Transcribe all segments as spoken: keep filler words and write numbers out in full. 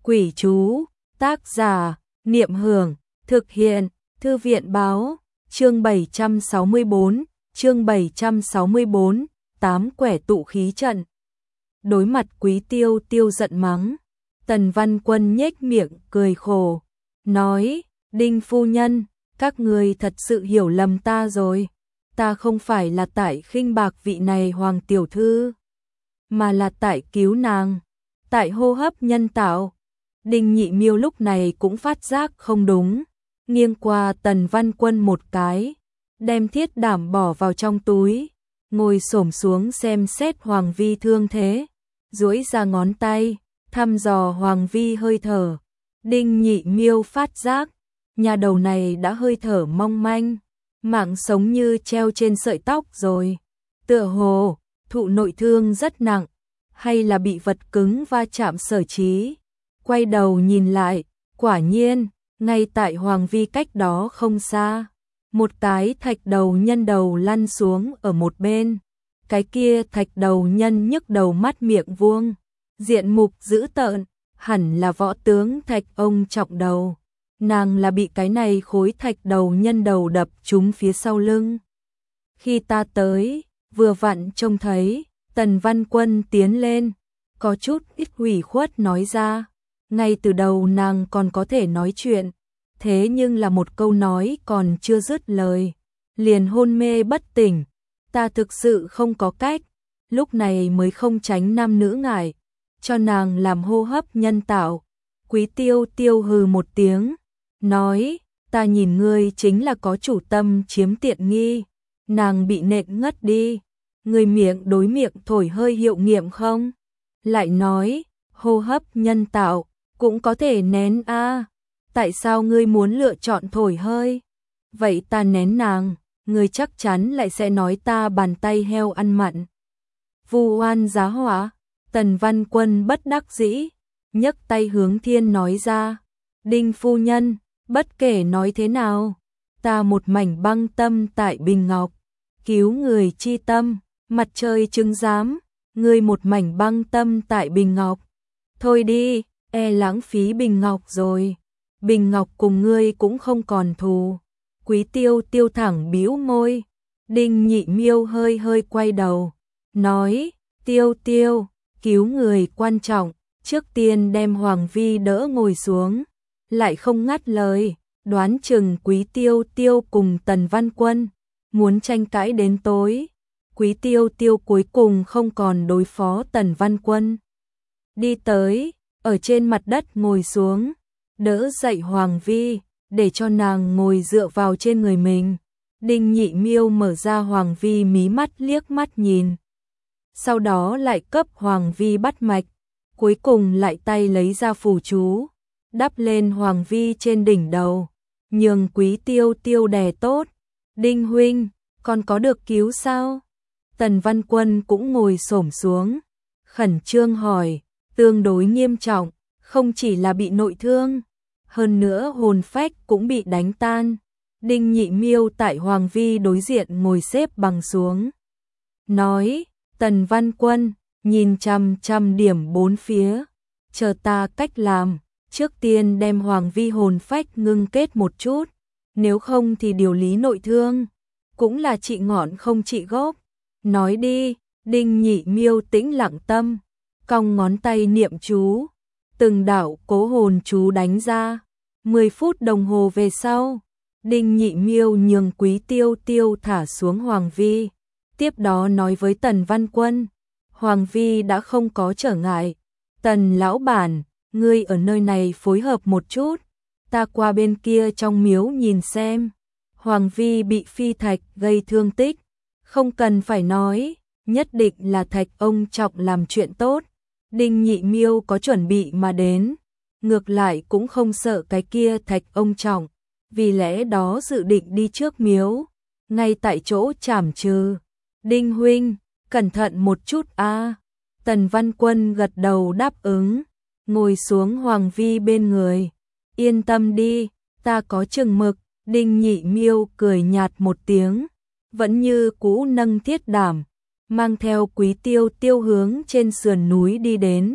Quỷ chú, tác giả, Niệm Hưởng, thực hiện, Thư viện báo, chương bảy trăm sáu mươi bốn, chương bảy trăm sáu mươi bốn, tám quẻ tụ khí trận. Đối mặt Quý Tiêu, Tiêu giận mắng. Tần Văn Quân nhếch miệng cười khổ, nói: "Đinh phu nhân, các người thật sự hiểu lầm ta rồi. Ta không phải là tại khinh bạc vị này hoàng tiểu thư, mà là tại cứu nàng, tại hô hấp nhân tạo." Đinh Nhị Miêu lúc này cũng phát giác không đúng, nghiêng qua Tần Văn Quân một cái, đem thiết đảm bỏ vào trong túi, ngồi xổm xuống xem xét Hoàng Vi thương thế, duỗi ra ngón tay, thăm dò Hoàng Vi hơi thở. Đinh Nhị Miêu phát giác, nhà đầu này đã hơi thở mong manh, mạng sống như treo trên sợi tóc rồi. Tựa hồ, thụ nội thương rất nặng, hay là bị vật cứng va chạm sở trí. Quay đầu nhìn lại, quả nhiên, ngay tại Hoàng Vi cách đó không xa, một cái thạch đầu nhân đầu lăn xuống ở một bên. Cái kia thạch đầu nhân nhức đầu mắt miệng vuông, diện mục dữ tợn, hẳn là võ tướng Thạch Ông Trọng đầu. Nàng là bị cái này khối thạch đầu nhân đầu đập trúng phía sau lưng. Khi ta tới, vừa vặn trông thấy, Tần Văn Quân tiến lên, có chút ít ủy khuất nói ra. Ngay từ đầu nàng còn có thể nói chuyện, thế nhưng là một câu nói còn chưa dứt lời, liền hôn mê bất tỉnh. Ta thực sự không có cách, lúc này mới không tránh nam nữ ngại, cho nàng làm hô hấp nhân tạo. Quý Tiêu Tiêu hừ một tiếng, nói: "Ta nhìn ngươi chính là có chủ tâm chiếm tiện nghi, nàng bị nện ngất đi, ngươi miệng đối miệng thổi hơi hiệu nghiệm không? Lại nói, hô hấp nhân tạo cũng có thể nén a, à. Tại sao ngươi muốn lựa chọn thổi hơi? Vậy ta nén nàng, ngươi chắc chắn lại sẽ nói ta bàn tay heo ăn mặn." Vu oan giá họa. Tần Văn Quân bất đắc dĩ, nhấc tay hướng thiên nói ra: "Đinh phu nhân, bất kể nói thế nào, ta một mảnh băng tâm tại Bình Ngọc, cứu người chi tâm, mặt trời chứng giám, ngươi một mảnh băng tâm tại Bình Ngọc. Thôi đi, e lãng phí Bình Ngọc rồi, Bình Ngọc cùng ngươi cũng không còn thù." Quý Tiêu Tiêu thẳng bĩu môi. Đinh Nhị Miêu hơi hơi quay đầu, nói: "Tiêu Tiêu, cứu người quan trọng, trước tiên đem Hoàng Vi đỡ ngồi xuống." Lại không ngắt lời, đoán chừng Quý Tiêu Tiêu cùng Tần Văn Quân muốn tranh cãi đến tối. Quý Tiêu Tiêu cuối cùng không còn đối phó Tần Văn Quân, đi tới, ở trên mặt đất ngồi xuống, đỡ dậy Hoàng Vi, để cho nàng ngồi dựa vào trên người mình. Đinh Nhị Miêu mở ra Hoàng Vi mí mắt liếc mắt nhìn, sau đó lại cấp Hoàng Vi bắt mạch, cuối cùng lại tay lấy ra phù chú, đắp lên Hoàng Vi trên đỉnh đầu, nhường Quý Tiêu Tiêu đè tốt. "Đinh huynh, còn có được cứu sao?" Tần Văn Quân cũng ngồi xổm xuống, khẩn trương hỏi. "Tương đối nghiêm trọng, không chỉ là bị nội thương, hơn nữa hồn phách cũng bị đánh tan." Đinh Nhị Miêu tại Hoàng Vi đối diện ngồi xếp bằng xuống, nói: "Tần Văn Quân, nhìn chằm chằm điểm bốn phía, chờ ta cách làm, trước tiên đem Hoàng Vi hồn phách ngưng kết một chút, nếu không thì điều lý nội thương, cũng là trị ngọn không trị gốc. Nói đi." Đinh Nhị Miêu tĩnh lặng tâm, cong ngón tay niệm chú, từng đạo cố hồn chú đánh ra. Mười phút đồng hồ về sau, Đinh Nhị Miêu nhường Quý Tiêu Tiêu thả xuống Hoàng Vi, tiếp đó nói với Tần Văn Quân: "Hoàng Vi đã không có trở ngại, Tần lão bản, ngươi ở nơi này phối hợp một chút, ta qua bên kia trong miếu nhìn xem." Hoàng Vi bị phi thạch gây thương tích, không cần phải nói, nhất định là Thạch Ông Trọng làm chuyện tốt. Đinh Nhị Miêu có chuẩn bị mà đến, ngược lại cũng không sợ cái kia Thạch Ông Trọng, vì lẽ đó dự định đi trước miếu, ngay tại chỗ trảm trừ. "Đinh huynh, cẩn thận một chút a." Tần Văn Quân gật đầu đáp ứng, ngồi xuống Hoàng Vi bên người. "Yên tâm đi, ta có chừng mực." Đinh Nhị Miêu cười nhạt một tiếng, vẫn như cũ nâng thiết đảm, mang theo Quý Tiêu Tiêu hướng trên sườn núi đi đến.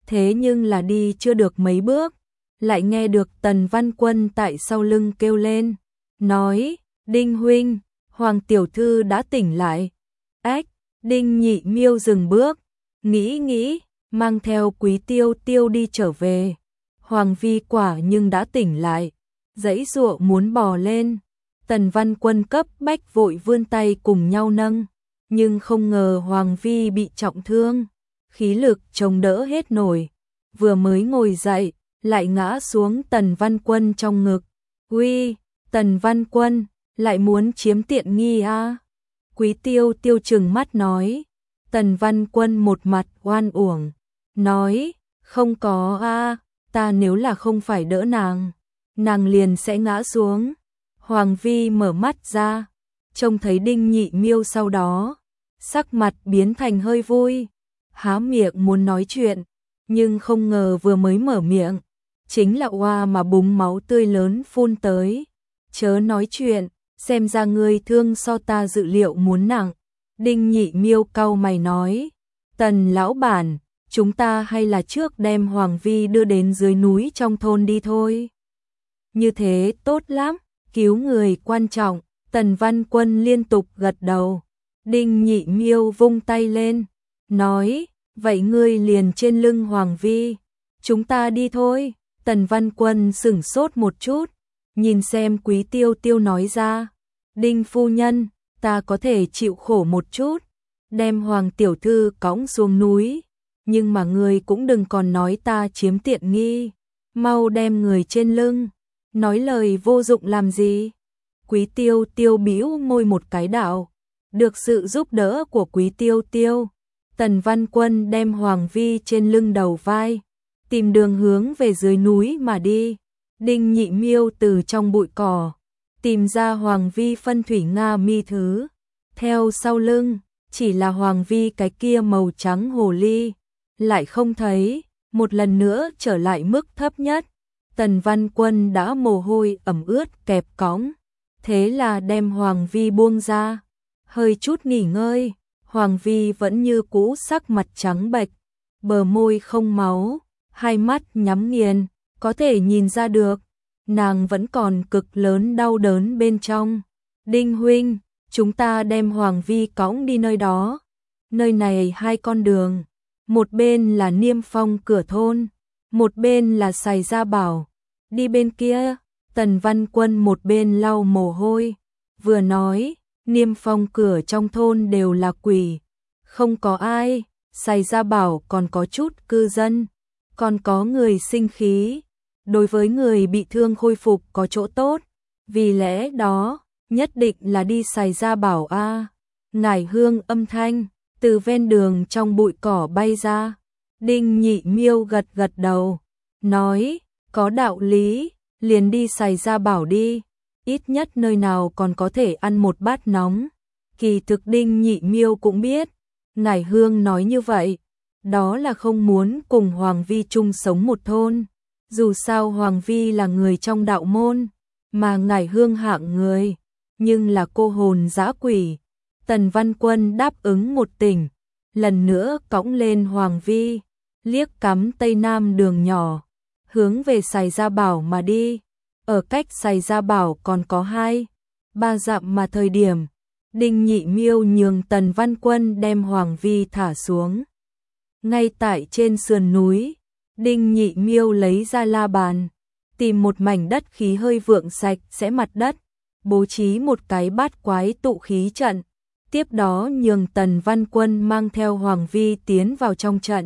thế nhưng là đi chưa được mấy bước, lại nghe được Tần Văn Quân tại sau lưng kêu lên, nói, Đinh huynh, Hoàng tiểu thư đã tỉnh lại. Ách, Đinh Nhị Miêu dừng bước, nghĩ nghĩ, mang theo Quý Tiêu Tiêu đi trở về. Hoàng vi quả nhưng đã tỉnh lại, giãy giụa muốn bò lên. Tần Văn Quân cấp bách vội vươn tay cùng nhau nâng, nhưng không ngờ Hoàng vi bị trọng thương, khí lực chống đỡ hết nổi, vừa mới ngồi dậy, lại ngã xuống Tần Văn Quân trong ngực. Uy, Tần Văn Quân, lại muốn chiếm tiện nghi à? Quý Tiêu Tiêu trừng mắt nói. Tần Văn Quân một mặt oan uổng, nói, không có a, ta nếu là không phải đỡ nàng, nàng liền sẽ ngã xuống. Hoàng vi mở mắt ra, trông thấy Đinh Nhị Miêu sau đó, sắc mặt biến thành hơi vui, há miệng muốn nói chuyện, nhưng không ngờ vừa mới mở miệng, chính là oa mà búng máu tươi lớn phun tới. Chớ nói chuyện, xem ra ngươi thương so ta dự liệu muốn nặng. Đinh Nhị Miêu cau mày nói, Tần lão bản, chúng ta hay là trước đem Hoàng vi đưa đến dưới núi trong thôn đi thôi. Như thế tốt lắm, cứu người quan trọng. Tần Văn Quân liên tục gật đầu. Đinh Nhị Miêu vung tay lên, nói, vậy ngươi liền trên lưng Hoàng vi, chúng ta đi thôi. Tần Văn Quân sửng sốt một chút, nhìn xem Quý Tiêu Tiêu nói ra, Đinh phu nhân, ta có thể chịu khổ một chút, đem Hoàng tiểu thư cõng xuống núi, nhưng mà ngươi cũng đừng còn nói ta chiếm tiện nghi, mau đem người trên lưng, nói lời vô dụng làm gì. Quý Tiêu Tiêu bĩu môi một cái đạo, được sự giúp đỡ của Quý Tiêu Tiêu, Tần Văn Quân đem Hoàng vi trên lưng đầu vai, tìm đường hướng về dưới núi mà đi. Đinh Nhị Miêu từ trong bụi cỏ tìm ra Hoàng vi phân thủy nga mi thứ, theo sau lưng chỉ là Hoàng vi cái kia màu trắng hồ ly, lại không thấy. Một lần nữa trở lại mức thấp nhất, Tần Văn Quân đã mồ hôi ẩm ướt kẹp cõng, thế là đem Hoàng vi buông ra, hơi chút nghỉ ngơi. Hoàng vi vẫn như cũ sắc mặt trắng bệch, bờ môi không máu, hai mắt nhắm nghiền, có thể nhìn ra được, nàng vẫn còn cực lớn đau đớn bên trong. Đinh huynh, chúng ta đem Hoàng vi cõng đi nơi đó. Nơi này hai con đường, một bên là Niêm Phong cửa thôn, một bên là Sài Gia Bảo. Đi bên kia. Tần Văn Quân một bên lau mồ hôi, vừa nói, Niêm Phong cửa trong thôn đều là quỷ, không có ai. Sài Gia Bảo còn có chút cư dân, còn có người sinh khí, đối với người bị thương khôi phục có chỗ tốt, vì lẽ đó, nhất định là đi Sài Gia Bảo a. À. Ngải hương âm thanh từ ven đường trong bụi cỏ bay ra. Đinh Nhị Miêu gật gật đầu, nói, có đạo lý, liền đi Sài Gia Bảo đi, ít nhất nơi nào còn có thể ăn một bát nóng. Kỳ thực Đinh Nhị Miêu cũng biết, Ngải hương nói như vậy, đó là không muốn cùng Hoàng vi chung sống một thôn. Dù sao Hoàng vi là người trong đạo môn, mà Ngải hương hạng người, nhưng là cô hồn dã quỷ. Tần Văn Quân đáp ứng một tỉnh, lần nữa cõng lên Hoàng vi, liếc cắm Tây Nam đường nhỏ, hướng về Sài Gia Bảo mà đi. Ở cách Sài Gia Bảo còn có hai, ba dặm mà thời điểm, Đinh Nhị Miêu nhường Tần Văn Quân đem Hoàng vi thả xuống. Ngay tại trên sườn núi, Đinh Nhị Miêu lấy ra la bàn, tìm một mảnh đất khí hơi vượng sạch sẽ mặt đất, bố trí một cái bát quái tụ khí trận, tiếp đó nhường Tần Văn Quân mang theo Hoàng vi tiến vào trong trận.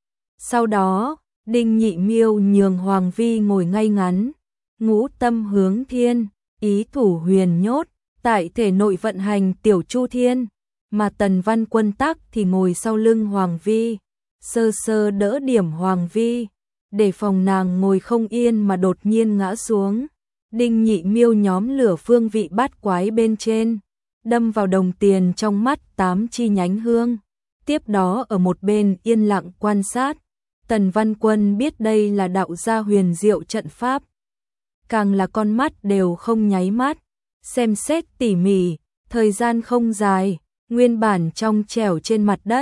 Sau đó, Đinh Nhị Miêu nhường Hoàng vi ngồi ngay ngắn, ngũ tâm hướng thiên, ý thủ huyền nhốt, tại thể nội vận hành tiểu chu thiên, mà Tần Văn Quân tắc thì ngồi sau lưng Hoàng vi, sơ sơ đỡ điểm Hoàng vi, để phòng nàng ngồi không yên mà đột nhiên ngã xuống. Đinh Nhị Miêu nhóm lửa phương vị bát quái bên trên, đâm vào đồng tiền trong mắt tám chi nhánh hương, tiếp đó ở một bên yên lặng quan sát. Tần Văn Quân biết đây là đạo gia huyền diệu trận pháp, càng là con mắt đều không nháy mắt, xem xét tỉ mỉ, thời gian không dài, nguyên bản trong trẻo trên mặt đất,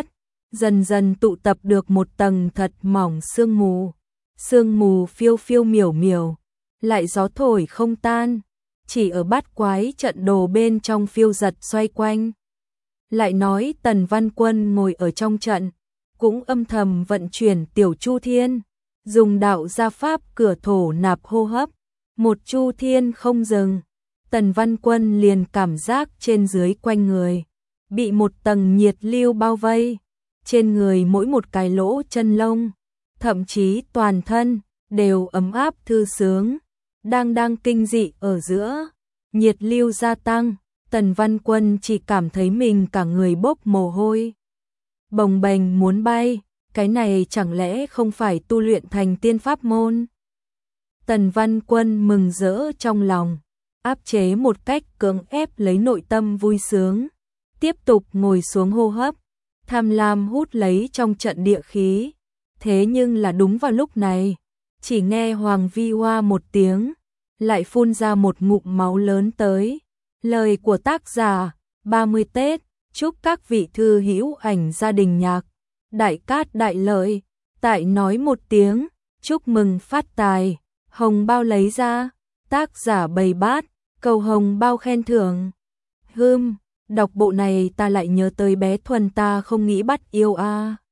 dần dần tụ tập được một tầng thật mỏng sương mù. Sương mù phiêu phiêu miểu miểu, lại gió thổi không tan, chỉ ở bát quái trận đồ bên trong phiêu giật xoay quanh. Lại nói Tần Văn Quân ngồi ở trong trận, cũng âm thầm vận chuyển tiểu chu thiên, dùng đạo gia pháp cửa thổ nạp hô hấp, một chu thiên không dừng. Tần Văn Quân liền cảm giác trên dưới quanh người bị một tầng nhiệt lưu bao vây, trên người mỗi một cái lỗ chân lông, thậm chí toàn thân đều ấm áp thư sướng. Đang đang kinh dị ở giữa, nhiệt lưu gia tăng, Tần Văn Quân chỉ cảm thấy mình cả người bốc mồ hôi, bồng bềnh muốn bay, cái này chẳng lẽ không phải tu luyện thành tiên pháp môn? Tần Văn Quân mừng rỡ trong lòng, áp chế một cách cưỡng ép lấy nội tâm vui sướng, tiếp tục ngồi xuống hô hấp, tham lam hút lấy trong trận địa khí. Thế nhưng là đúng vào lúc này, chỉ nghe Hoàng Vi Hoa một tiếng, lại phun ra một ngụm máu lớn tới. Lời của tác giả, ba mươi Tết, chúc các vị thư hữu ảnh gia đình nhạc, đại cát đại lợi, tại nói một tiếng, chúc mừng phát tài, hồng bao lấy ra, tác giả bày bát, cầu hồng bao khen thưởng. Hưm, đọc bộ này ta lại nhớ tới bé Thuần ta không nghĩ bắt yêu a. À.